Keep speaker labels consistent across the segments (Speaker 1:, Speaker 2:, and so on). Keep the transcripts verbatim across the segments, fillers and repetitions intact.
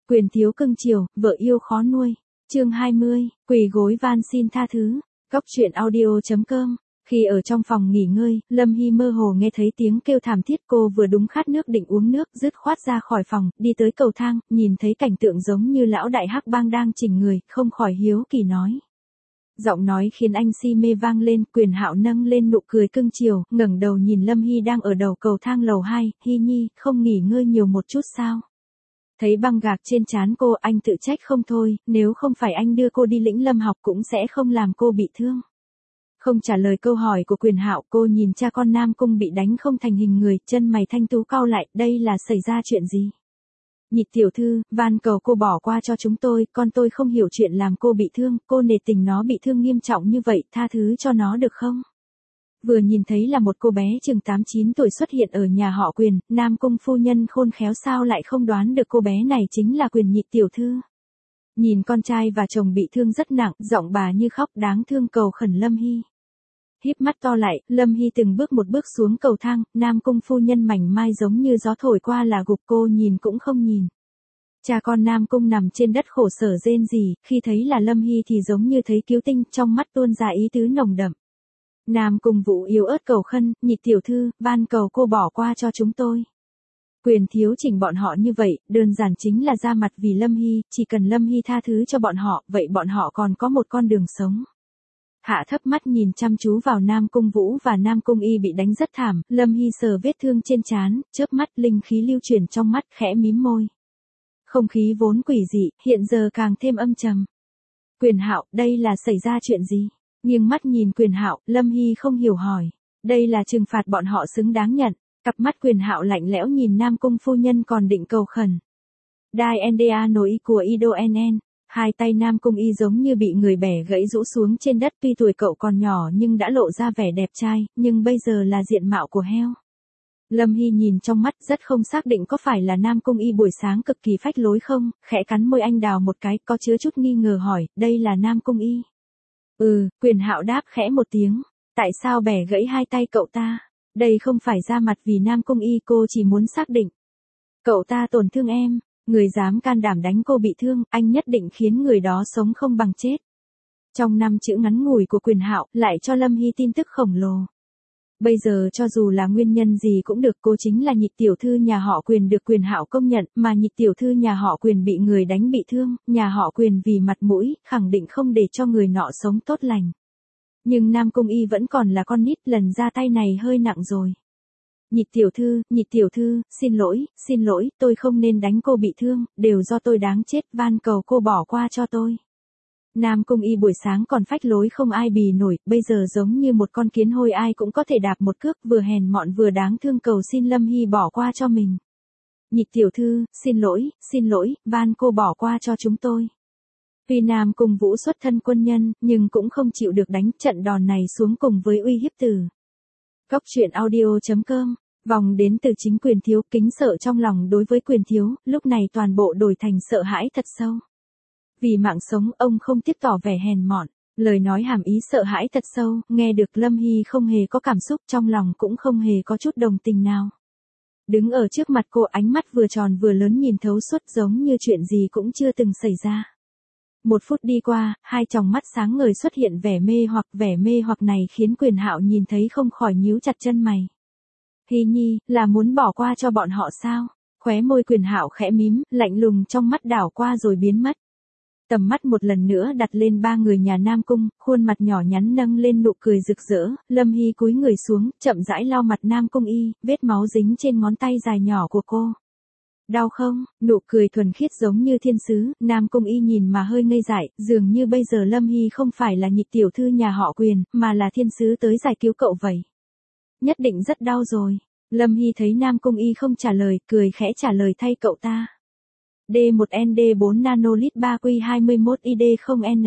Speaker 1: Quyền thiếu cưng chiều, vợ yêu khó nuôi. Chương hai mươi, quỳ gối van xin tha thứ. Góc truyện audio chấm com. Khi ở trong phòng nghỉ ngơi, Lâm Hy mơ hồ nghe thấy tiếng kêu thảm thiết, cô vừa đúng khát nước định uống nước, dứt khoát ra khỏi phòng, đi tới cầu thang, nhìn thấy cảnh tượng giống như lão đại hắc bang đang chỉnh người, không khỏi hiếu kỳ nói. Giọng nói khiến anh si mê vang lên, Quyền Hạo nâng lên nụ cười cưng chiều, ngẩng đầu nhìn Lâm Hy đang ở đầu cầu thang lầu hai, Hy Nhi, không nghỉ ngơi nhiều một chút sao? Thấy băng gạc trên trán cô, anh tự trách không thôi, nếu không phải anh đưa cô đi Lĩnh Lâm học cũng sẽ không làm cô bị thương. Không trả lời câu hỏi của Quyền Hạo, cô nhìn cha con Nam Cung bị đánh không thành hình người, chân mày thanh tú cau lại, đây là xảy ra chuyện gì? Nhị tiểu thư, van cầu cô bỏ qua cho chúng tôi, con tôi không hiểu chuyện làm cô bị thương, cô nể tình nó bị thương nghiêm trọng như vậy, tha thứ cho nó được không? Vừa nhìn thấy là một cô bé chừng tám chín tuổi xuất hiện ở nhà họ Quyền, Nam Cung phu nhân khôn khéo sao lại không đoán được cô bé này chính là Quyền nhị tiểu thư. Nhìn con trai và chồng bị thương rất nặng, giọng bà như khóc đáng thương cầu khẩn Lâm Hy. Híp mắt to lại, Lâm Hy từng bước một bước xuống cầu thang, Nam Cung phu nhân mảnh mai giống như gió thổi qua là gục, cô nhìn cũng không nhìn. Cha con Nam Cung nằm trên đất khổ sở rên rỉ, khi thấy là Lâm Hy thì giống như thấy cứu tinh, trong mắt tuôn ra ý tứ nồng đậm. Nam Cung Vũ yếu ớt cầu khân, nhị tiểu thư, van cầu cô bỏ qua cho chúng tôi. Quyền thiếu chỉnh bọn họ như vậy, đơn giản chính là ra mặt vì Lâm Hy, chỉ cần Lâm Hy tha thứ cho bọn họ, vậy bọn họ còn có một con đường sống. Hạ thấp mắt nhìn chăm chú vào Nam Cung Vũ và Nam Cung Y bị đánh rất thảm, Lâm Hy sờ vết thương trên trán, chớp mắt linh khí lưu chuyển trong mắt, khẽ mím môi. Không khí vốn quỷ dị, hiện giờ càng thêm âm trầm. Quyền Hạo, đây là xảy ra chuyện gì? Nghiêng mắt nhìn Quyền Hạo, Lâm Hy không hiểu hỏi. Đây là trừng phạt bọn họ xứng đáng nhận. Cặp mắt Quyền Hạo lạnh lẽo nhìn Nam Cung phu nhân còn định cầu khẩn. Đai en đê a nối của Ido en en. Hai tay Nam Cung Y giống như bị người bẻ gãy rũ xuống trên đất, tuy tuổi cậu còn nhỏ nhưng đã lộ ra vẻ đẹp trai, nhưng bây giờ là diện mạo của heo. Lâm Hy nhìn trong mắt rất không xác định có phải là Nam Cung Y buổi sáng cực kỳ phách lối không, khẽ cắn môi anh đào một cái, có chứa chút nghi ngờ hỏi, đây là Nam Cung Y. Ừ, Quyền Hạo đáp khẽ một tiếng, tại sao bẻ gãy hai tay cậu ta? Đây không phải ra mặt vì Nam Cung Y, cô chỉ muốn xác định. Cậu ta tổn thương em, người dám can đảm đánh cô bị thương, anh nhất định khiến người đó sống không bằng chết. Trong năm chữ ngắn ngủi của Quyền Hạo, lại cho Lâm Hy tin tức khổng lồ. Bây giờ cho dù là nguyên nhân gì cũng được, cô chính là nhị tiểu thư nhà họ Quyền được Quyền Hạo công nhận, mà nhị tiểu thư nhà họ Quyền bị người đánh bị thương, nhà họ Quyền vì mặt mũi, khẳng định không để cho người nọ sống tốt lành. Nhưng Nam Cung Y vẫn còn là con nít, lần ra tay này hơi nặng rồi. Nhị tiểu thư, nhị tiểu thư, xin lỗi, xin lỗi, tôi không nên đánh cô bị thương, đều do tôi đáng chết, van cầu cô bỏ qua cho tôi. Nam Cung Y buổi sáng còn phách lối không ai bì nổi, bây giờ giống như một con kiến hôi ai cũng có thể đạp một cước, vừa hèn mọn vừa đáng thương cầu xin Lâm Hy bỏ qua cho mình. Nhị tiểu thư, xin lỗi, xin lỗi, van cô bỏ qua cho chúng tôi. Tuy Nam Cung Vũ xuất thân quân nhân, nhưng cũng không chịu được đánh, trận đòn này xuống cùng với uy hiếp từ. Góc truyện audio chấm com, vòng đến từ chính Quyền thiếu, kính sợ trong lòng đối với Quyền thiếu, lúc này toàn bộ đổi thành sợ hãi thật sâu. Vì mạng sống, ông không tiếc tỏ vẻ hèn mọn, lời nói hàm ý sợ hãi thật sâu, nghe được Lâm Hy không hề có cảm xúc, trong lòng cũng không hề có chút đồng tình nào. Đứng ở trước mặt cô, ánh mắt vừa tròn vừa lớn nhìn thấu suốt, giống như chuyện gì cũng chưa từng xảy ra. Một phút đi qua, hai tròng mắt sáng ngời xuất hiện vẻ mê hoặc, vẻ mê hoặc này khiến Quyền Hạo nhìn thấy không khỏi nhíu chặt chân mày. Hy Nhi, là muốn bỏ qua cho bọn họ sao? Khóe môi Quyền Hạo khẽ mím, lạnh lùng trong mắt đảo qua rồi biến mất. Tầm mắt một lần nữa đặt lên ba người nhà Nam Cung, khuôn mặt nhỏ nhắn nâng lên nụ cười rực rỡ, Lâm Hy cúi người xuống, chậm rãi lau mặt Nam Cung Y, vết máu dính trên ngón tay dài nhỏ của cô. Đau không? Nụ cười thuần khiết giống như thiên sứ, Nam Cung Y nhìn mà hơi ngây dại, dường như bây giờ Lâm Hy không phải là nhị tiểu thư nhà họ Quyền, mà là thiên sứ tới giải cứu cậu vậy. Nhất định rất đau rồi. Lâm Hy thấy Nam Cung Y không trả lời, cười khẽ trả lời thay cậu ta. D một N D bốn nanolit ba Q hai mươi mốt I D không N.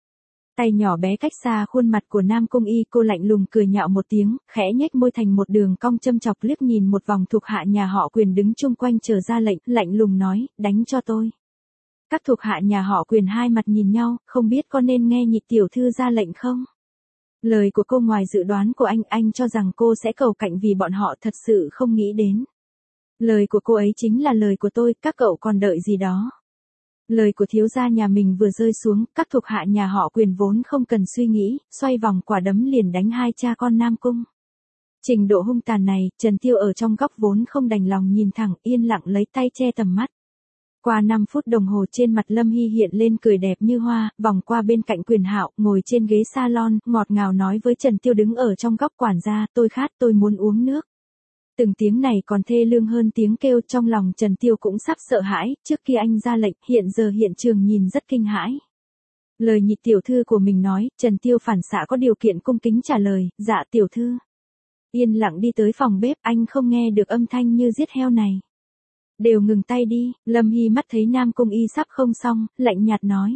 Speaker 1: Tay nhỏ bé cách xa khuôn mặt của Nam Cung Y, cô lạnh lùng cười nhạo một tiếng, khẽ nhếch môi thành một đường cong châm chọc, liếc nhìn một vòng thuộc hạ nhà họ Quyền đứng chung quanh chờ ra lệnh, lạnh lùng nói, đánh cho tôi. Các thuộc hạ nhà họ Quyền hai mặt nhìn nhau, không biết có nên nghe nhị tiểu thư ra lệnh không? Lời của cô ngoài dự đoán của anh, anh cho rằng cô sẽ cầu cạnh vì bọn họ thật sự không nghĩ đến. Lời của cô ấy chính là lời của tôi, các cậu còn đợi gì đó. Lời của thiếu gia nhà mình vừa rơi xuống, các thuộc hạ nhà họ Quyền vốn không cần suy nghĩ, xoay vòng quả đấm liền đánh hai cha con Nam Cung. Trình độ hung tàn này, Trần Tiêu ở trong góc vốn không đành lòng nhìn thẳng, yên lặng lấy tay che tầm mắt. Qua năm phút đồng hồ trên mặt Lâm Hy hiện lên cười đẹp như hoa, vòng qua bên cạnh Quyền Hạo, ngồi trên ghế salon, ngọt ngào nói với Trần Tiêu đứng ở trong góc, quản gia, tôi khát, tôi muốn uống nước. Từng tiếng này còn thê lương hơn tiếng kêu, trong lòng Trần Tiêu cũng sắp sợ hãi, trước kia anh ra lệnh, hiện giờ hiện trường nhìn rất kinh hãi. Lời nhị tiểu thư của mình nói, Trần Tiêu phản xạ có điều kiện cung kính trả lời, dạ tiểu thư. Yên lặng đi tới phòng bếp, anh không nghe được âm thanh như giết heo này. Đều ngừng tay đi, Lâm Hy mắt thấy Nam Cung y sắp không xong, lạnh nhạt nói.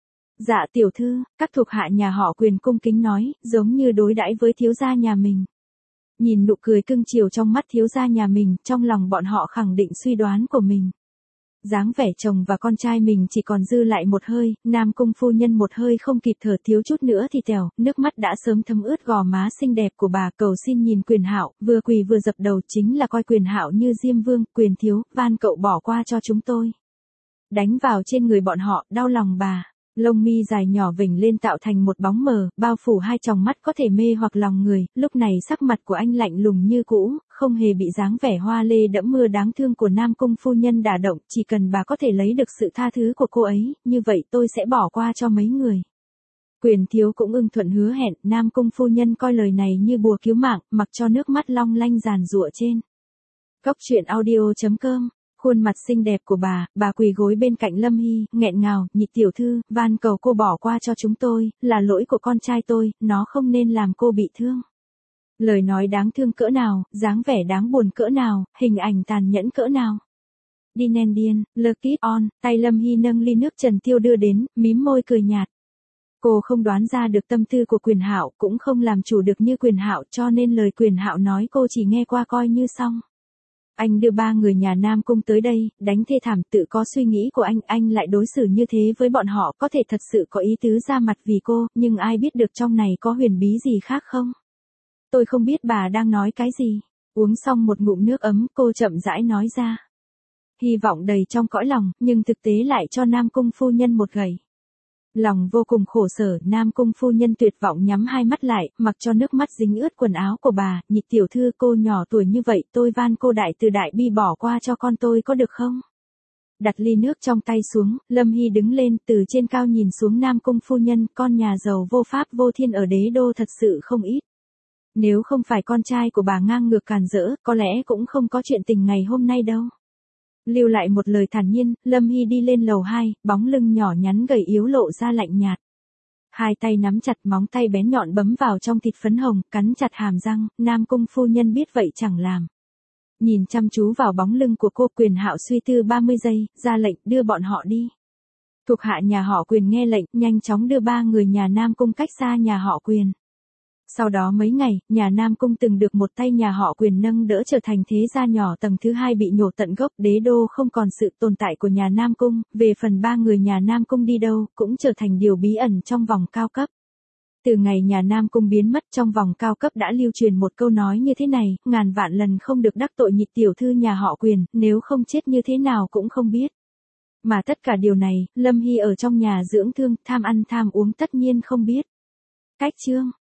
Speaker 1: Dạ tiểu thư, các thuộc hạ nhà họ Quyền cung kính nói, giống như đối đãi với thiếu gia nhà mình. Nhìn nụ cười cưng chiều trong mắt thiếu gia nhà mình, trong lòng bọn họ khẳng định suy đoán của mình. Dáng vẻ chồng và con trai mình chỉ còn dư lại một hơi, Nam Cung phu nhân một hơi không kịp thở, thiếu chút nữa thì tèo, nước mắt đã sớm thấm ướt gò má xinh đẹp của bà, cầu xin nhìn Quyền Hạo, vừa quỳ vừa dập đầu, chính là coi Quyền Hạo như Diêm Vương, Quyền thiếu, van cậu bỏ qua cho chúng tôi. Đánh vào trên người bọn họ, đau lòng bà. Lông mi dài nhỏ vểnh lên tạo thành một bóng mờ, bao phủ hai tròng mắt có thể mê hoặc lòng người, lúc này sắc mặt của anh lạnh lùng như cũ, không hề bị dáng vẻ hoa lê đẫm mưa đáng thương của Nam Cung phu nhân đả động, chỉ cần bà có thể lấy được sự tha thứ của cô ấy, như vậy tôi sẽ bỏ qua cho mấy người. Quyền thiếu cũng ưng thuận hứa hẹn, Nam Cung phu nhân coi lời này như bùa cứu mạng, mặc cho nước mắt long lanh giàn giụa trên. Cốc truyện audio chấm com. Khuôn mặt xinh đẹp của bà, bà quỳ gối bên cạnh Lâm Hy, nghẹn ngào, nhị tiểu thư, van cầu cô bỏ qua cho chúng tôi, là lỗi của con trai tôi, nó không nên làm cô bị thương. Lời nói đáng thương cỡ nào, dáng vẻ đáng buồn cỡ nào, hình ảnh tàn nhẫn cỡ nào. Đi nen điên, lơ kít on, tay Lâm Hy nâng ly nước Trần Tiêu đưa đến, mím môi cười nhạt. Cô không đoán ra được tâm tư của Quyền Hạo, cũng không làm chủ được như Quyền Hạo, cho nên lời Quyền Hạo nói cô chỉ nghe qua coi như xong. Anh đưa ba người nhà Nam Cung tới đây, đánh thê thảm, tự có suy nghĩ của anh, anh lại đối xử như thế với bọn họ, có thể thật sự có ý tứ ra mặt vì cô, nhưng ai biết được trong này có huyền bí gì khác không? Tôi không biết bà đang nói cái gì. Uống xong một ngụm nước ấm, cô chậm rãi nói ra. Hy vọng đầy trong cõi lòng, nhưng thực tế lại cho Nam Cung phu nhân một gậy. Lòng vô cùng khổ sở, Nam Cung phu nhân tuyệt vọng nhắm hai mắt lại, mặc cho nước mắt dính ướt quần áo của bà, nhị tiểu thư cô nhỏ tuổi như vậy, tôi van cô đại từ đại bi bỏ qua cho con tôi có được không? Đặt ly nước trong tay xuống, Lâm Hy đứng lên, từ trên cao nhìn xuống Nam Cung phu nhân, con nhà giàu vô pháp vô thiên ở đế đô thật sự không ít. Nếu không phải con trai của bà ngang ngược càn rỡ, có lẽ cũng không có chuyện tình ngày hôm nay đâu. Lưu lại một lời thản nhiên, Lâm Hy đi lên lầu hai, bóng lưng nhỏ nhắn gầy yếu lộ ra lạnh nhạt. Hai tay nắm chặt, móng tay bén nhọn bấm vào trong thịt phấn hồng, cắn chặt hàm răng, Nam Cung phu nhân biết vậy chẳng làm. Nhìn chăm chú vào bóng lưng của cô, Quyền Hạo suy tư ba mươi giây, ra lệnh đưa bọn họ đi. Thuộc hạ nhà họ Quyền nghe lệnh, nhanh chóng đưa ba người nhà Nam Cung cách xa nhà họ Quyền. Sau đó mấy ngày, nhà Nam Cung từng được một tay nhà họ Quyền nâng đỡ trở thành thế gia nhỏ tầng thứ hai bị nhổ tận gốc, đế đô không còn sự tồn tại của nhà Nam Cung, về phần ba người nhà Nam Cung đi đâu, cũng trở thành điều bí ẩn trong vòng cao cấp. Từ ngày nhà Nam Cung biến mất, trong vòng cao cấp đã lưu truyền một câu nói như thế này, ngàn vạn lần không được đắc tội nhị tiểu thư nhà họ Quyền, nếu không chết như thế nào cũng không biết. Mà tất cả điều này, Lâm Hy ở trong nhà dưỡng thương, tham ăn tham uống tất nhiên không biết. Cách chương